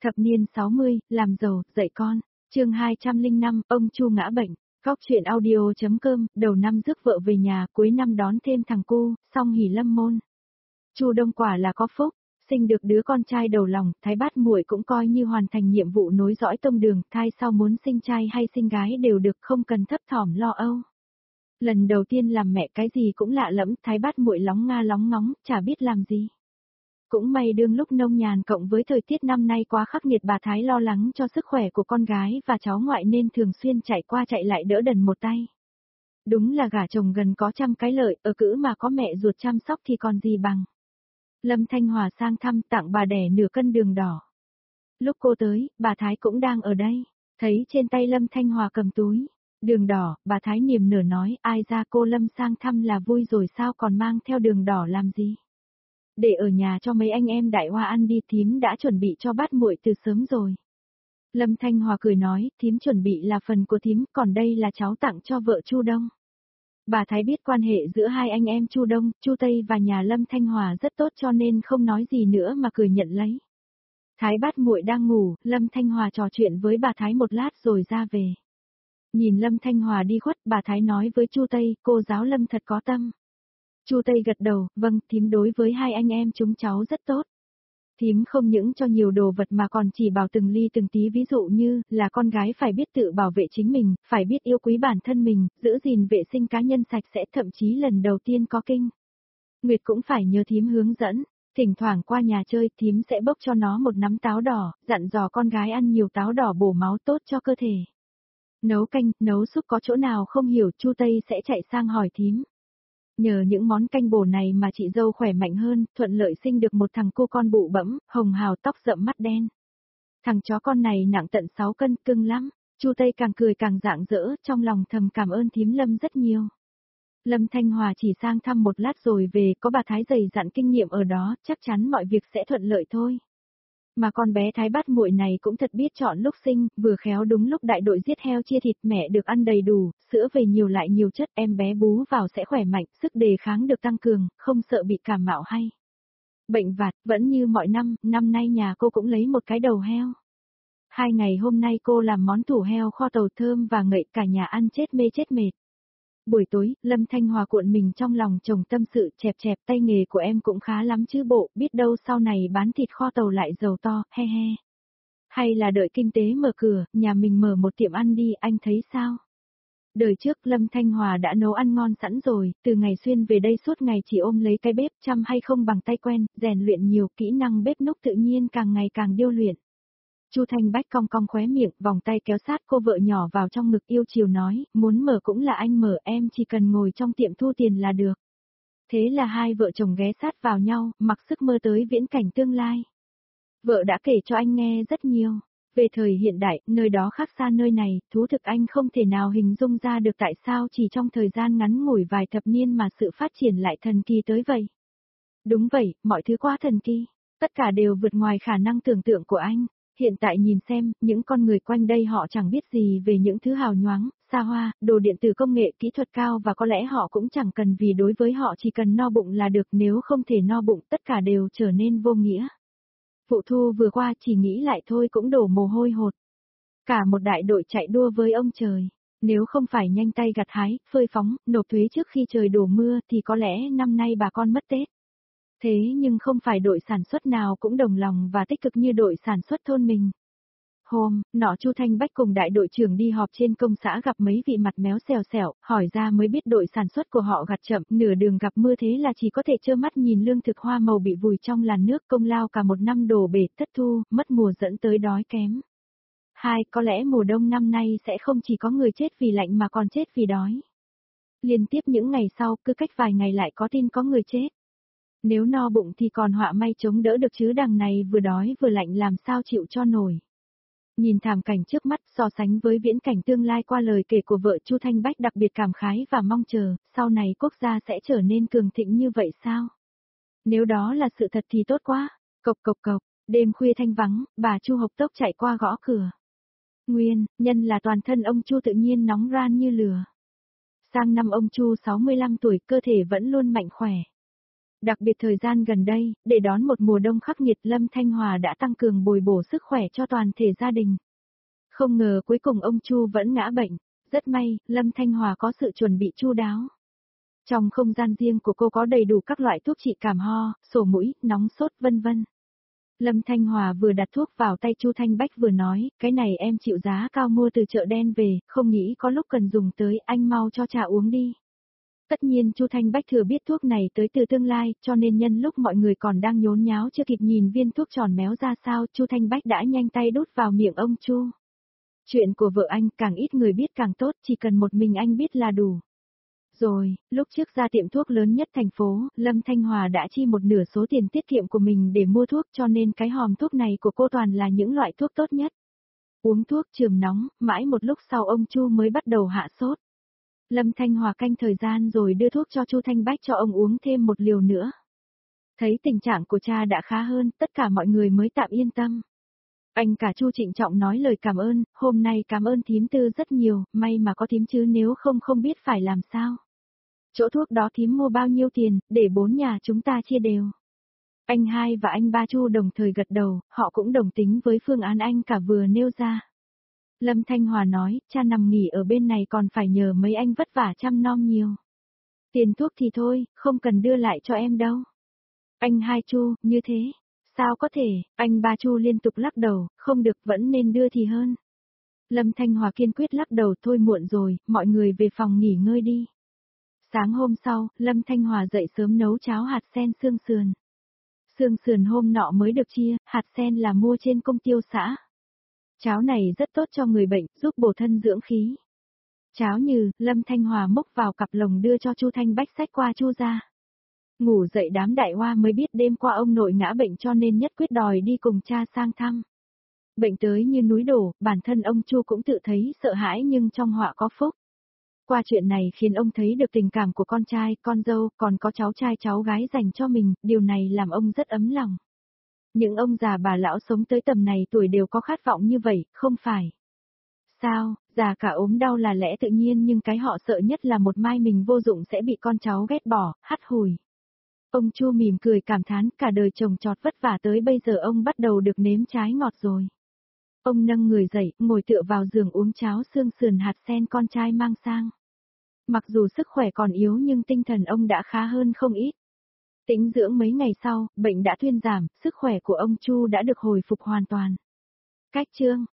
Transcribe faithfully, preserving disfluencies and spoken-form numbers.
Thập niên sáu mươi, làm giàu, dạy con. Chương hai trăm lẻ năm, ông Chu ngã bệnh. Góc truyện audio.com, đầu năm rước vợ về nhà, cuối năm đón thêm thằng cu, xong hỉ lâm môn. Chu Đông quả là có phúc, sinh được đứa con trai đầu lòng, Thái Bát muội cũng coi như hoàn thành nhiệm vụ nối dõi tông đường, thai sau muốn sinh trai hay sinh gái đều được, không cần thấp thỏm lo âu. Lần đầu tiên làm mẹ cái gì cũng lạ lẫm, Thái Bát muội lóng nga lóng ngóng, chả biết làm gì. Cũng may đương lúc nông nhàn cộng với thời tiết năm nay quá khắc nghiệt, bà Thái lo lắng cho sức khỏe của con gái và cháu ngoại nên thường xuyên chạy qua chạy lại đỡ đần một tay. Đúng là gả chồng gần có trăm cái lợi, ở cữ mà có mẹ ruột chăm sóc thì còn gì bằng. Lâm Thanh Hòa sang thăm, tặng bà đẻ nửa cân đường đỏ. Lúc cô tới, bà Thái cũng đang ở đây, thấy trên tay Lâm Thanh Hòa cầm túi đường đỏ, bà Thái niềm nở nói, ai ra cô Lâm sang thăm là vui rồi sao còn mang theo đường đỏ làm gì? Để ở nhà cho mấy anh em Đại Hoa ăn đi, thím đã chuẩn bị cho bát muội từ sớm rồi. Lâm Thanh Hòa cười nói, thím chuẩn bị là phần của thím, còn đây là cháu tặng cho vợ Chu Đông. Bà Thái biết quan hệ giữa hai anh em Chu Đông, Chu Tây và nhà Lâm Thanh Hòa rất tốt cho nên không nói gì nữa mà cười nhận lấy. Thái Bát muội đang ngủ, Lâm Thanh Hòa trò chuyện với bà Thái một lát rồi ra về. Nhìn Lâm Thanh Hòa đi khuất, bà Thái nói với Chu Tây, cô giáo Lâm thật có tâm. Chu Tây gật đầu, vâng, thím đối với hai anh em chúng cháu rất tốt. Thím không những cho nhiều đồ vật mà còn chỉ bảo từng ly từng tí, ví dụ như là con gái phải biết tự bảo vệ chính mình, phải biết yêu quý bản thân mình, giữ gìn vệ sinh cá nhân sạch sẽ, thậm chí lần đầu tiên có kinh Nguyệt cũng phải nhờ thím hướng dẫn. Thỉnh thoảng qua nhà chơi, thím sẽ bốc cho nó một nắm táo đỏ, dặn dò con gái ăn nhiều táo đỏ bổ máu tốt cho cơ thể. Nấu canh, nấu súp có chỗ nào không hiểu, Chu Tây sẽ chạy sang hỏi thím. Nhờ những món canh bổ này mà chị dâu khỏe mạnh hơn, thuận lợi sinh được một thằng cô con bụ bẫm, hồng hào tóc rậm mắt đen. Thằng chó con này nặng tận sáu cân, cưng lắm. Chu Tây càng cười càng rạng rỡ, trong lòng thầm cảm ơn thím Lâm rất nhiều. Lâm Thanh Hòa chỉ sang thăm một lát rồi về, có bà Thái dày dặn kinh nghiệm ở đó, chắc chắn mọi việc sẽ thuận lợi thôi. Mà con bé Thái Bát muội này cũng thật biết chọn lúc sinh, vừa khéo đúng lúc đại đội giết heo chia thịt, mẹ được ăn đầy đủ, sữa về nhiều lại nhiều chất, em bé bú vào sẽ khỏe mạnh, sức đề kháng được tăng cường, không sợ bị cảm mạo hay bệnh vặt. Vẫn như mọi năm, năm nay nhà cô cũng lấy một cái đầu heo. Hai ngày hôm nay cô làm món tủ heo kho tàu thơm và ngậy, cả nhà ăn chết mê chết mệt. Buổi tối, Lâm Thanh Hòa cuộn mình trong lòng chồng tâm sự, chẹp chẹp, tay nghề của em cũng khá lắm chứ bộ, biết đâu sau này bán thịt kho tàu lại giàu to, he he. Hay là đợi kinh tế mở cửa, nhà mình mở một tiệm ăn đi, anh thấy sao? Đời trước Lâm Thanh Hòa đã nấu ăn ngon sẵn rồi, từ ngày xuyên về đây suốt ngày chỉ ôm lấy cái bếp, chăm hay không bằng tay quen, rèn luyện nhiều, kỹ năng bếp núc tự nhiên càng ngày càng điêu luyện. Chu Thanh Bách cong cong khóe miệng, vòng tay kéo sát cô vợ nhỏ vào trong ngực, yêu chiều nói, muốn mở cũng là anh mở, em chỉ cần ngồi trong tiệm thu tiền là được. Thế là hai vợ chồng ghé sát vào nhau, mặc sức mơ tới viễn cảnh tương lai. Vợ đã kể cho anh nghe rất nhiều về thời hiện đại, nơi đó khác xa nơi này, thú thực anh không thể nào hình dung ra được tại sao chỉ trong thời gian ngắn ngủi vài thập niên mà sự phát triển lại thần kỳ tới vậy. Đúng vậy, mọi thứ quá thần kỳ, tất cả đều vượt ngoài khả năng tưởng tượng của anh. Hiện tại nhìn xem, những con người quanh đây họ chẳng biết gì về những thứ hào nhoáng, xa hoa, đồ điện tử công nghệ kỹ thuật cao, và có lẽ họ cũng chẳng cần, vì đối với họ chỉ cần no bụng là được, nếu không thể no bụng tất cả đều trở nên vô nghĩa. Vụ thu vừa qua chỉ nghĩ lại thôi cũng đổ mồ hôi hột. Cả một đại đội chạy đua với ông trời. Nếu không phải nhanh tay gặt hái, phơi phóng, nộp thuế trước khi trời đổ mưa thì có lẽ năm nay bà con mất Tết. Thế nhưng không phải đội sản xuất nào cũng đồng lòng và tích cực như đội sản xuất thôn mình. Hôm nọ Chu Thanh Bách cùng đại đội trưởng đi họp trên công xã, gặp mấy vị mặt méo xèo xẻo, hỏi ra mới biết đội sản xuất của họ gặt chậm, nửa đường gặp mưa, thế là chỉ có thể trơ mắt nhìn lương thực hoa màu bị vùi trong làn nước, công lao cả một năm đổ bể, thất thu, mất mùa dẫn tới đói kém. Hai, có lẽ mùa đông năm nay sẽ không chỉ có người chết vì lạnh mà còn chết vì đói. Liên tiếp những ngày sau, cứ cách vài ngày lại có tin có người chết. Nếu no bụng thì còn họa may chống đỡ được, chứ đằng này vừa đói vừa lạnh làm sao chịu cho nổi. Nhìn thảm cảnh trước mắt, so sánh với viễn cảnh tương lai qua lời kể của vợ, Chu Thanh Bách đặc biệt cảm khái và mong chờ, sau này quốc gia sẽ trở nên cường thịnh như vậy sao? Nếu đó là sự thật thì tốt quá. Cộc cộc cộc, đêm khuya thanh vắng, bà Chu hộc tốc chạy qua gõ cửa. Nguyên nhân là toàn thân ông Chu tự nhiên nóng ran như lửa. Sang năm ông Chu sáu mươi lăm tuổi, cơ thể vẫn luôn mạnh khỏe. Đặc biệt thời gian gần đây, để đón một mùa đông khắc nghiệt, Lâm Thanh Hòa đã tăng cường bồi bổ sức khỏe cho toàn thể gia đình. Không ngờ cuối cùng ông Chu vẫn ngã bệnh. Rất may, Lâm Thanh Hòa có sự chuẩn bị chu đáo. Trong không gian riêng của cô có đầy đủ các loại thuốc trị cảm ho, sổ mũi, nóng sốt vân vân. Lâm Thanh Hòa vừa đặt thuốc vào tay Chu Thanh Bách vừa nói, cái này em chịu giá cao mua từ chợ đen về, không nghĩ có lúc cần dùng tới, anh mau cho trà uống đi. Tất nhiên Chu Thanh Bách thừa biết thuốc này tới từ tương lai, cho nên nhân lúc mọi người còn đang nhốn nháo chưa kịp nhìn viên thuốc tròn méo ra sao, Chu Thanh Bách đã nhanh tay đút vào miệng ông Chu. Chuyện của vợ anh càng ít người biết càng tốt, chỉ cần một mình anh biết là đủ. Rồi, lúc trước ra tiệm thuốc lớn nhất thành phố, Lâm Thanh Hòa đã chi một nửa số tiền tiết kiệm của mình để mua thuốc, cho nên cái hòm thuốc này của cô toàn là những loại thuốc tốt nhất. Uống thuốc chườm nóng, mãi một lúc sau ông Chu mới bắt đầu hạ sốt. Lâm Thanh Hòa canh thời gian rồi đưa thuốc cho Chu Thanh Bách cho ông uống thêm một liều nữa. Thấy tình trạng của cha đã khá hơn, tất cả mọi người mới tạm yên tâm. Anh cả Chu trịnh trọng nói lời cảm ơn, hôm nay cảm ơn thím Tư rất nhiều, may mà có thím chứ nếu không không biết phải làm sao. Chỗ thuốc đó thím mua bao nhiêu tiền, để bốn nhà chúng ta chia đều. Anh hai và anh ba Chu đồng thời gật đầu, họ cũng đồng tính với phương án anh cả vừa nêu ra. Lâm Thanh Hòa nói, cha nằm nghỉ ở bên này còn phải nhờ mấy anh vất vả chăm nom nhiều. Tiền thuốc thì thôi, không cần đưa lại cho em đâu. Anh hai Chu, như thế. Sao có thể, anh ba Chu liên tục lắc đầu, không được vẫn nên đưa thì hơn. Lâm Thanh Hòa kiên quyết lắc đầu thôi muộn rồi, mọi người về phòng nghỉ ngơi đi. Sáng hôm sau, Lâm Thanh Hòa dậy sớm nấu cháo hạt sen xương sườn. Xương sườn hôm nọ mới được chia, hạt sen là mua trên công tiêu xã. Cháo này rất tốt cho người bệnh, giúp bổ thân dưỡng khí. Cháo như, Lâm Thanh Hòa múc vào cặp lồng đưa cho Chu Thanh Bách xách qua Chu ra. Ngủ dậy đám đại hoa mới biết đêm qua ông nội ngã bệnh cho nên nhất quyết đòi đi cùng cha sang thăm. Bệnh tới như núi đổ, bản thân ông Chu cũng tự thấy sợ hãi nhưng trong họa có phúc. Qua chuyện này khiến ông thấy được tình cảm của con trai, con dâu, còn có cháu trai cháu gái dành cho mình, điều này làm ông rất ấm lòng. Những ông già bà lão sống tới tầm này tuổi đều có khát vọng như vậy, không phải? Sao, già cả ốm đau là lẽ tự nhiên nhưng cái họ sợ nhất là một mai mình vô dụng sẽ bị con cháu ghét bỏ, hắt hủi. Ông Chu mỉm cười cảm thán cả đời chồng trọt vất vả tới bây giờ ông bắt đầu được nếm trái ngọt rồi. Ông nâng người dậy, ngồi tựa vào giường uống cháo xương sườn hạt sen con trai mang sang. Mặc dù sức khỏe còn yếu nhưng tinh thần ông đã khá hơn không ít. Tĩnh dưỡng mấy ngày sau, bệnh đã thuyên giảm, sức khỏe của ông Chu đã được hồi phục hoàn toàn. Cách chương